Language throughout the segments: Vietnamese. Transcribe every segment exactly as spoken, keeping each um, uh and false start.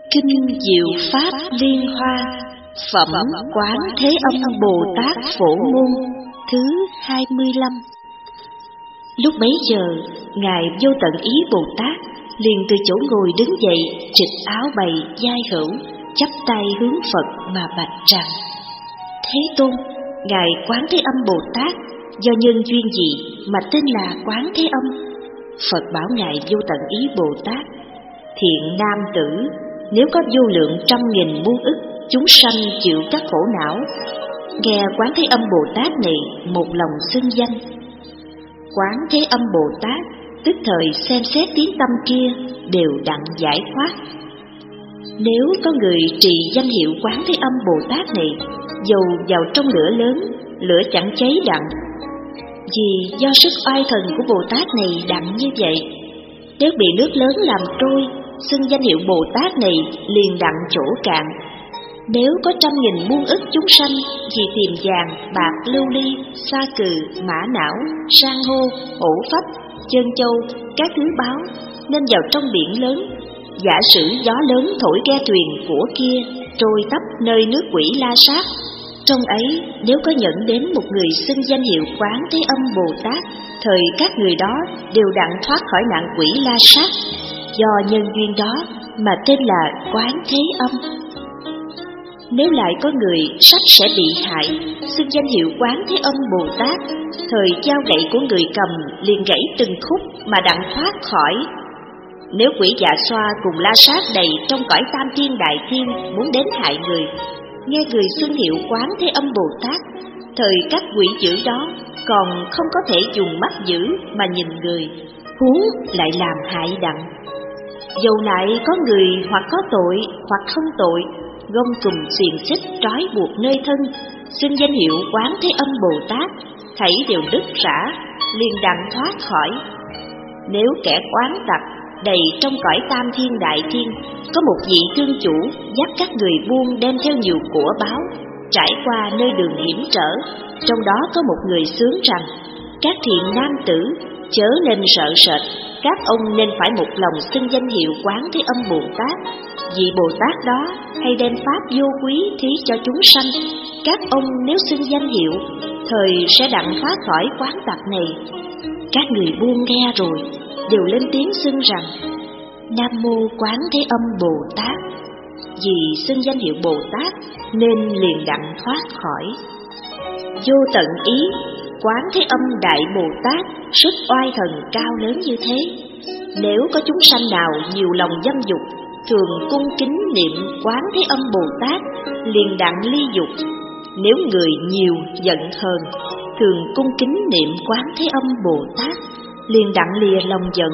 Kinh Diệu Pháp Liên Hoa, phẩm Quán Thế Âm Bồ Tát Phổ Môn, thứ hai mươi lăm. Lúc bấy giờ, Ngài Vô Tận Ý Bồ Tát liền từ chỗ ngồi đứng dậy, trịch áo bày vai hữu, chắp tay hướng Phật mà bạch rằng: Thế Tôn, Ngài Quán Thế Âm Bồ Tát do nhân duyên gì mà tên là Quán Thế Âm? Phật bảo Ngài Vô Tận Ý Bồ Tát: Thiện nam tử, nếu có vô lượng trăm nghìn muôn ức chúng sanh chịu các khổ não, nghe Quán Thế Âm Bồ Tát này một lòng xưng danh. Quán Thế Âm Bồ Tát tức thời xem xét tiếng tâm kia đều đặng giải thoát. Nếu có người trì danh hiệu Quán Thế Âm Bồ Tát này, dầu vào trong lửa lớn, lửa chẳng cháy đặng, vì do sức oai thần của Bồ Tát này đặng như vậy. Nếu bị nước lớn làm trôi, xưng danh hiệu Bồ Tát này liền đặng chỗ cạn. Nếu có trăm nghìn muôn ức chúng sanh vì tìm vàng, bạc, lưu ly, sa cừ, mã não, san hô, hổ phách, chân châu, các thứ báu, nên vào trong biển lớn, giả sử gió lớn thổi ghe thuyền của kia trôi tấp nơi nước quỷ La Sát. Trong ấy, nếu có nhận đến một người xưng danh hiệu Quán Thế Âm Bồ Tát, thời các người đó đều đặng thoát khỏi nạn quỷ La Sát. Do nhân duyên đó mà tên là Quán Thế Âm. Nếu lại có người sắp sẽ bị hại, xưng danh hiệu Quán Thế Âm Bồ Tát, thời dao gậy của người cầm liền gãy từng khúc mà đặng thoát khỏi. Nếu quỷ dạ xoa cùng La Sát đầy trong cõi tam thiên đại thiên muốn đến hại người, nghe người xưng hiệu Quán Thế Âm Bồ Tát, thời các quỷ dữ đó còn không có thể dùng mắt dữ mà nhìn người, huống lại làm hại đặng. Dầu lại có người hoặc có tội hoặc không tội, gông cùm xiềng xích trói buộc nơi thân, xưng danh hiệu Quán Thế Âm Bồ Tát, thảy đều đứt rã, liền đặng thoát khỏi. Nếu kẻ oán tặc đầy trong cõi tam thiên đại thiên, có một vị thương chủ dắt các người buôn đem theo nhiều của báo, trải qua nơi đường hiểm trở, trong đó có một người xướng rằng: Các thiện nam tử, chớ nên sợ sệt, các ông nên phải một lòng xưng danh hiệu Quán Thế Âm Bồ Tát, vì Bồ Tát đó hay đem pháp vô quý thí cho chúng sanh. Các ông nếu xưng danh hiệu, thời sẽ đặng thoát khỏi quán tặc này. Các người buôn nghe rồi đều lên tiếng xưng rằng: Nam Mô Quán Thế Âm Bồ Tát. Vì xưng danh hiệu Bồ Tát nên liền đặng thoát khỏi. Vô tận ý, Quán Thế Âm Đại Bồ Tát sức oai thần cao lớn như thế. Nếu có chúng sanh nào nhiều lòng dâm dục, thường cung kính niệm Quán Thế Âm Bồ Tát, liền đặng ly dục. Nếu người nhiều giận hờn, thường cung kính niệm Quán Thế Âm Bồ Tát, liền đặng lìa lòng giận.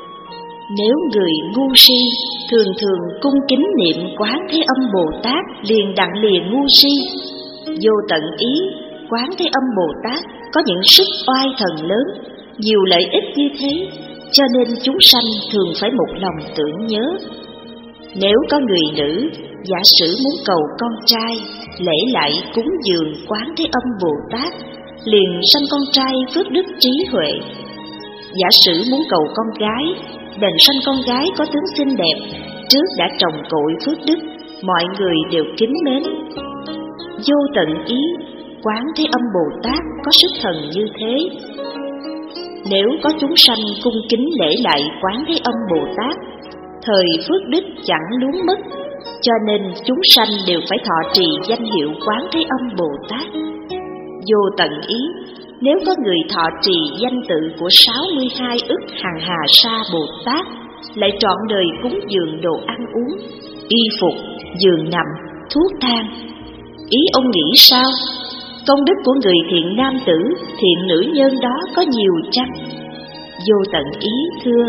Nếu người ngu si, thường thường cung kính niệm Quán Thế Âm Bồ Tát, liền đặng lìa ngu si. Vô tận ý, Quán Thế Âm Bồ Tát có những sức oai thần lớn, nhiều lợi ích như thế, cho nên chúng sanh thường phải một lòng tưởng nhớ. Nếu có người nữ, giả sử muốn cầu con trai, lễ lại cúng dường Quán Thế Âm Bồ Tát, liền sanh con trai phước đức trí huệ. Giả sử muốn cầu con gái, đành sanh con gái có tướng xinh đẹp, trước đã trồng cội phước đức, mọi người đều kính mến. Vô tận ý, Quán Thế Âm Bồ Tát có sức thần như thế. Nếu có chúng sanh cung kính lễ lại Quán Thế Âm Bồ Tát, thời phước đức chẳng luống mất, cho nên chúng sanh đều phải thọ trì danh hiệu Quán Thế Âm Bồ Tát. Vô tận ý, nếu có người thọ trì danh tự của sáu mươi hai ức hằng hà sa Bồ Tát, lại trọn đời cúng dường đồ ăn uống, y phục, giường nằm, thuốc thang, ý ông nghĩ sao? Công đức của người thiện nam tử, thiện nữ nhân đó có nhiều chăng? Vô tận ý thưa: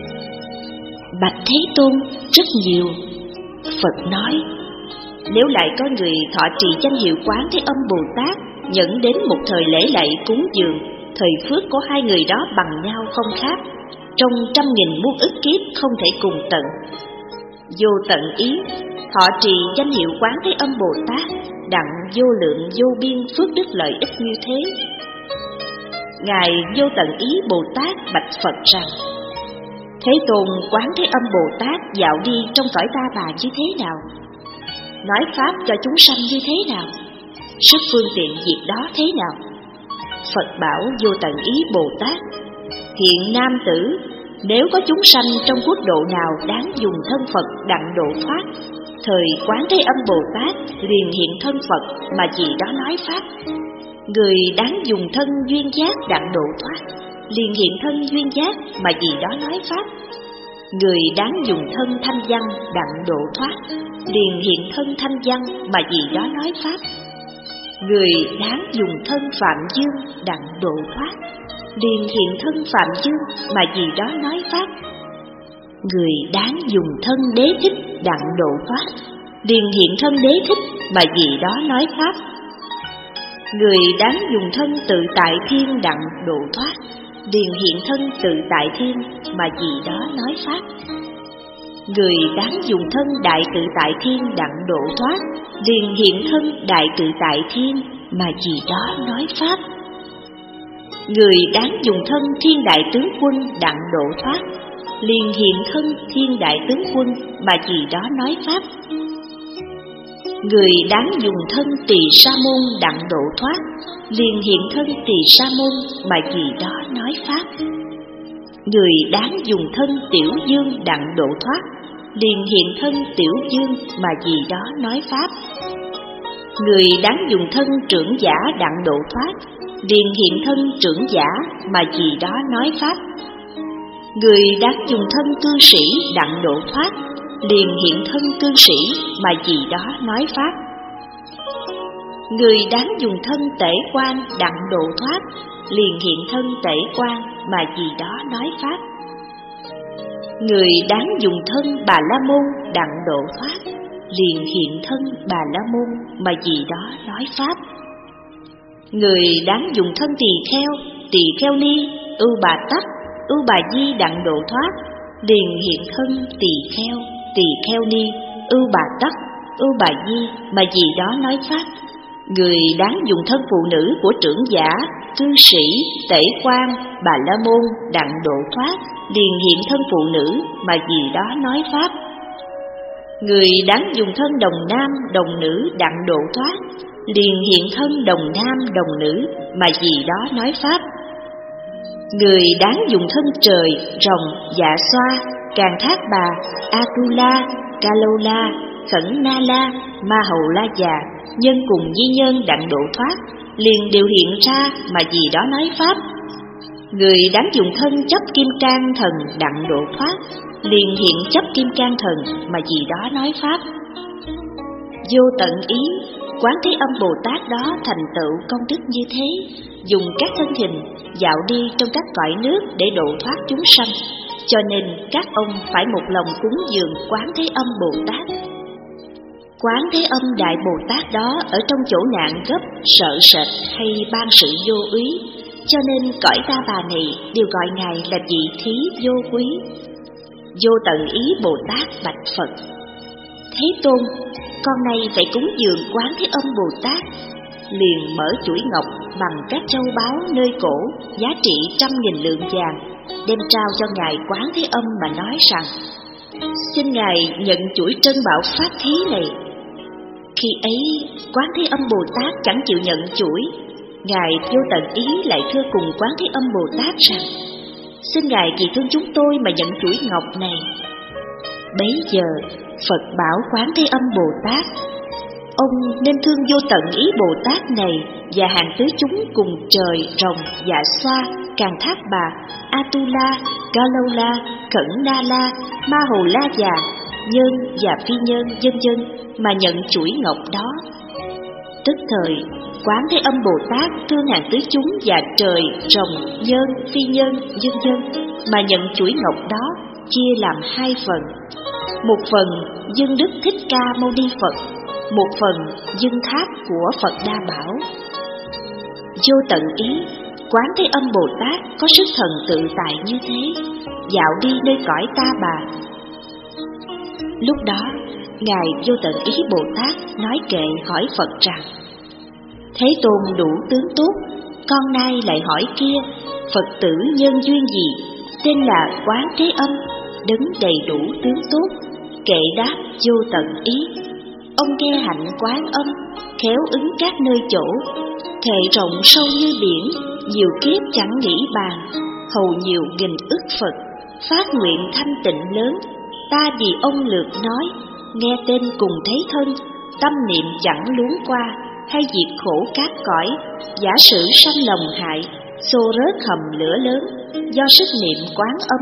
Bạch Thế Tôn, rất nhiều. Phật nói: Nếu lại có người thọ trì danh hiệu Quán Thế Âm Bồ Tát, nhận đến một thời lễ lạy cúng dường, thời phước của hai người đó bằng nhau không khác, trong trăm nghìn muôn ức kiếp không thể cùng tận. Vô tận ý, thọ trì danh hiệu Quán Thế Âm Bồ Tát, đặng vô lượng vô biên phước đức lợi ích như thế. Ngài Vô Tận Ý Bồ Tát bạch Phật rằng: Thế Tôn Quán Thế Âm Bồ Tát dạo đi trong cõi ta bà như thế nào? Nói pháp cho chúng sanh như thế nào? Sức phương tiện việc đó thế nào? Phật bảo Vô Tận Ý Bồ Tát: hiện nam tử, nếu có chúng sanh trong quốc độ nào đáng dùng thân Phật đặng độ thoát, thời Quán Thế Âm Bồ Tát liền hiện thân Phật mà vì đó nói pháp. Người đáng dùng thân duyên giác đặng độ thoát, liền hiện thân duyên giác mà vì đó nói pháp. Người đáng dùng thân thanh văn đặng độ thoát, liền hiện thân thanh văn mà vì đó nói pháp. Người đáng dùng thân phạm dương đặng độ thoát, liền hiện thân phạm dương mà vì đó nói pháp. Người đáng dùng thân đế thích đặng độ thoát, liền hiện thân đế thích mà vì đó nói pháp. Người đáng dùng thân tự tại thiên đặng độ thoát, liền hiện thân tự tại thiên mà vì đó nói pháp. Người đáng dùng thân đại tự tại thiên đặng độ thoát, liền hiện thân đại tự tại thiên mà vì đó nói pháp. Người đáng dùng thân thiên đại tướng quân đặng độ thoát, liền hiện thân thiên đại tướng quân mà vì đó nói pháp. Người đáng dùng thân tỳ sa môn đặng độ thoát, liền hiện thân tỳ sa môn mà vì đó nói pháp. Người đáng dùng thân tiểu dương đặng độ thoát, liền hiện thân tiểu dương mà vì đó nói pháp. Người đáng dùng thân trưởng giả đặng độ thoát, liền hiện thân trưởng giả mà vì đó nói pháp. Người đáng dùng thân cư sĩ đặng độ thoát, liền hiện thân cư sĩ mà vì đó nói pháp. Người đáng dùng thân tể quan đặng độ thoát, liền hiện thân tể quan mà vì đó nói pháp. Người đáng dùng thân Bà La Môn đặng độ thoát, liền hiện thân Bà La Môn mà vì đó nói pháp. Người đáng dùng thân tỳ kheo, tỳ kheo ni, ưu bà tắc, ưu bà di đặng độ thoát, liền hiện thân tỳ kheo, tỳ kheo ni, ưu bà tắc, ưu bà di mà vì đó nói pháp. Người đáng dùng thân phụ nữ của trưởng giả, cư sĩ, tể quan, Bà La Môn đặng độ thoát, liền hiện thân phụ nữ mà vì đó nói pháp. Người đáng dùng thân đồng nam, đồng nữ đặng độ thoát, liền hiện thân đồng nam, đồng nữ mà vì đó nói pháp. Người đáng dùng thân trời, rồng, dạ xoa, Càng Thác Bà, Atula, Kalola, Khẩn Na La, Ma Hầu La Già, nhân cùng di nhân đặng độ thoát, liền đều hiện ra mà vì đó nói pháp. Người đáng dùng thân chấp kim cang thần đặng độ thoát, liền hiện chấp kim cang thần mà vì đó nói pháp. Vô tận ý, Quán Thế Âm Bồ Tát đó thành tựu công đức như thế, dùng các thân hình dạo đi trong các cõi nước để độ thoát chúng sanh, cho nên các ông phải một lòng cúng dường Quán Thế Âm Bồ Tát. Quán Thế Âm Đại Bồ Tát đó ở trong chỗ nạn gấp, sợ sệt hay ban sự vô úy, cho nên cõi ta bà này đều gọi Ngài là vị thí vô quý. Vô tận ý Bồ Tát bạch Phật: Thế Tôn, con nay phải cúng dường Quán Thế Âm Bồ Tát. Liền mở chuỗi ngọc bằng các châu báu nơi cổ, giá trị trăm nghìn lượng vàng, đem trao cho Ngài Quán Thế Âm mà nói rằng: Xin Ngài nhận chuỗi trân bảo pháp thí này. Khi ấy, Quán Thế Âm Bồ Tát chẳng chịu nhận chuỗi. Ngài Vô Tận Ý lại thưa cùng Quán Thế Âm Bồ Tát rằng: Xin Ngài vì thương chúng tôi mà nhận chuỗi ngọc này. Bấy giờ Phật bảo Quán Thế Âm Bồ Tát: Ông nên thương Vô Tận Ý Bồ Tát này và hàng tứ chúng cùng trời, rồng, dạ xoa, Càng Thác Bà, Atula, Kalola, Khẩn Na La, Ma Hầu La Già, nhân và phi nhân vân vân mà nhận chuỗi ngọc đó. Tức thời Quán Thế Âm Bồ Tát thương hàng tứ chúng và trời, rồng, nhân, phi nhân vân vân mà nhận chuỗi ngọc đó, chia làm hai phần. Một phần dâng Đức Thích Ca Mâu Ni Phật, một phần dâng tháp của Phật Đa Bảo. Vô tận ý, Quán Thế Âm Bồ Tát có sức thần tự tại như thế, dạo đi nơi cõi ta bà. Lúc đó, Ngài Vô Tận Ý Bồ Tát nói kệ hỏi Phật rằng: Thế Tôn đủ tướng tốt, con nay lại hỏi kia, Phật tử nhân duyên gì, tên là Quán Thế Âm, đấng đầy đủ tướng tốt, kệ đáp vô tận ý. Ông nghe hạnh Quán Âm, khéo ứng các nơi chỗ, thệ rộng sâu như biển, nhiều kiếp chẳng nghĩ bàn. Hầu nhiều nghìn ức Phật, phát nguyện thanh tịnh lớn, ta vì ông lượt nói, nghe tên cùng thấy thân, tâm niệm chẳng luống qua, hay diệt khổ các cõi, giả sử sanh lòng hại, xô rớt hầm lửa lớn, do sức niệm Quán Âm.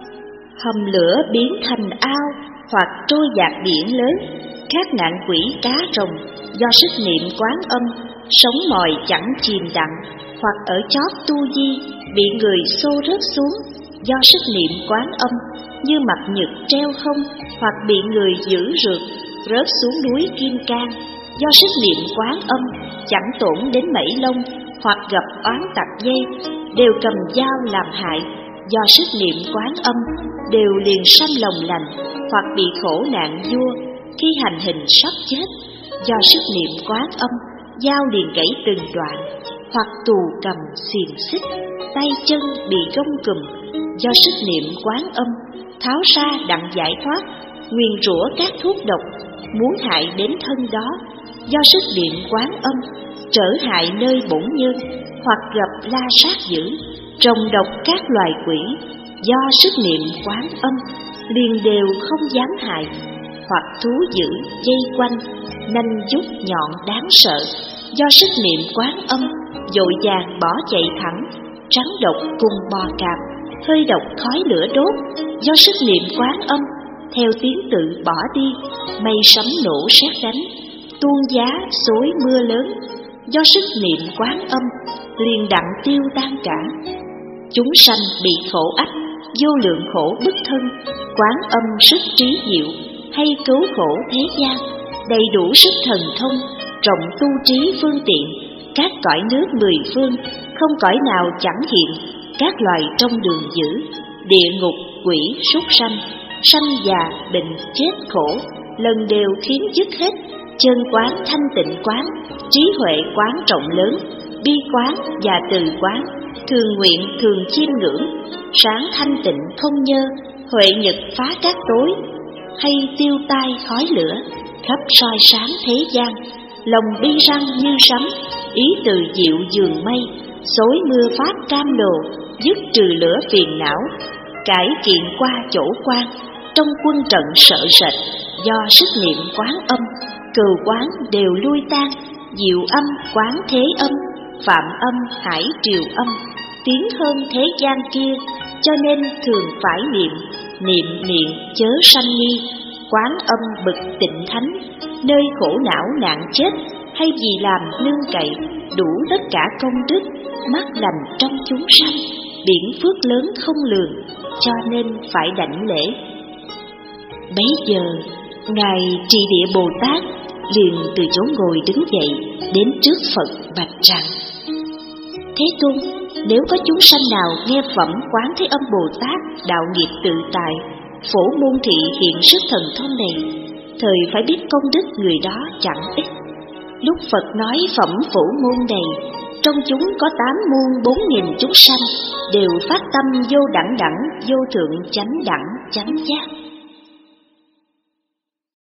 Hầm lửa biến thành ao, hoặc trôi dạt biển lớn, các nạn quỷ cá rồng, do sức niệm Quán Âm, sống mồi chẳng chìm đặng, hoặc ở chót tu di, bị người xô rớt xuống, do sức niệm Quán Âm, như mặt nhật treo không, hoặc bị người giữ rượt, rớt xuống núi Kim Cang, do sức niệm Quán Âm, chẳng tổn đến mảy lông, hoặc gặp oán tặc dây, đều cầm dao làm hại, do sức niệm Quán Âm, đều liền sanh lòng lành, hoặc bị khổ nạn vua, khi hành hình sắp chết, do sức niệm Quán Âm, dao liền gãy từng đoạn, hoặc tù cầm xiềng xích, tay chân bị gông cùm, do sức niệm Quán Âm, tháo ra đặng giải thoát, nguyền rủa các thuốc độc, muốn hại đến thân đó, do sức niệm Quán Âm, trở hại nơi bổn nhân, hoặc gặp la sát dữ, trồng độc các loài quỷ, do sức niệm Quán Âm, liền đều không dám hại, hoặc thú dữ dây quanh, nanh vuốt nhọn đáng sợ, do sức niệm Quán Âm, vội vàng bỏ chạy thẳng, rắn độc cùng bò cạp, hơi độc khói lửa đốt, do sức niệm Quán Âm, theo tiếng tự bỏ đi, mây sấm nổ sét đánh, tuôn giá xối mưa lớn, do sức niệm Quán Âm, liền đặng tiêu tan cả. Chúng sanh bị khổ ách, vô lượng khổ bức thân, Quán Âm sức trí diệu, hay cứu khổ thế gian, đầy đủ sức thần thông, rộng tu trí phương tiện, các cõi nước mười phương, không cõi nào chẳng hiện, các loài trong đường dữ, địa ngục, quỷ, súc sanh, sanh già, bệnh, chết khổ, lần đều khiến dứt hết, chân quán thanh tịnh quán, trí huệ quán rộng lớn, bi quán và từ quán, thường nguyện thường chiêm ngưỡng, sáng thanh tịnh không nhơ, huệ nhật phá các tối, hay tiêu tai khói lửa, khắp soi sáng thế gian, lòng bi răng như sấm, ý từ diệu dường mây, xối mưa pháp cam đồ, dứt trừ lửa phiền não, cải kiện qua chỗ quan, trong quân trận sợ sệt, do sức niệm Quán Âm, cừu quán đều lui tan, diệu âm quán thế âm, phạm âm hải triều âm, tiến hơn thế gian kia, cho nên thường phải niệm, niệm niệm chớ sanh nghi, Quán Âm bực tịnh thánh, nơi khổ não nạn chết, hay vì làm nương cậy, đủ tất cả công đức, mắt lành trong chúng sanh, biển phước lớn không lường, cho nên phải đảnh lễ. Bấy giờ, Ngài Trì Địa Bồ Tát liền từ chỗ ngồi đứng dậy, đến trước Phật bạch rằng: Thế Tôn, nếu có chúng sanh nào nghe phẩm Quán Thế Âm Bồ Tát đạo nghiệp tự tại, phổ môn thị hiện sức thần thông này, thời phải biết công đức người đó chẳng ít. Lúc Phật nói phẩm phổ môn này, trong chúng có tám muôn bốn nghìn chúng sanh, đều phát tâm vô đẳng đẳng, vô thượng chánh đẳng chánh giác.